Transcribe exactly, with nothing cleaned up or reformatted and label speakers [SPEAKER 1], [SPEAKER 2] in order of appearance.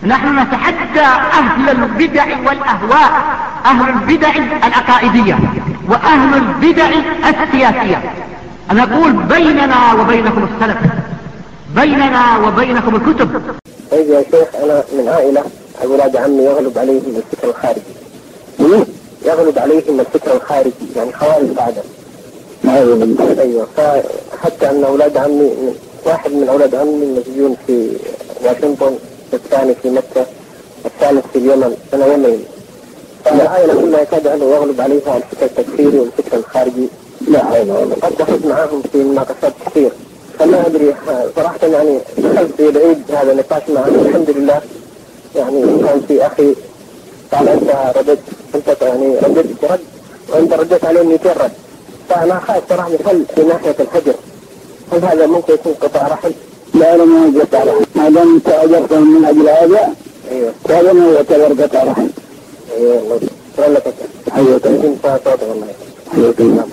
[SPEAKER 1] نحن نتحدى أهل البدع والأهواء، أهل البدع العقائدية وأهل البدع السياسية. نقول بيننا وبينكم السلف، بيننا وبينكم الكتب.
[SPEAKER 2] طيب يا شيخ، أنا من عائلة أولاد عمي يغلب عليهم الفكر الخارجي، يغلب عليهم الفكر الخارجي، يعني خوارج بعده. أيوة، فحتى أن أولاد عمي، واحد من أولاد عمي مسجون في واشنطن، الثاني في مكة، الثالث في اليمن، أنا يمني. فالعائلة كلها يكاد أنه يغلب عليها الفكر التكفيري والفكر الخارجي. لا، قد دخلت معهم في مناقشات كثير، فما أدري صراحة، يعني دخلت في العيد هذا النقاش معهم، الحمد لله. يعني كان في أخي قال أنت ردت، أنت يعني ردت رد، وأنت ردت عليه مئتين رد. فأنا خايف صراحة، هل في ناحية الهجر هل هذا ممكن يكون قطع رحم؟
[SPEAKER 3] لا، أنا ما قطع رحم، ما دام أنت أجرت من أجل هذا.
[SPEAKER 2] أيوه،
[SPEAKER 3] هذا ما يعتبر قطع رحم.
[SPEAKER 2] أيوه والله، شكرا لك.
[SPEAKER 3] حياك الله.
[SPEAKER 2] يمكن صوتك والله.
[SPEAKER 3] حياك الله.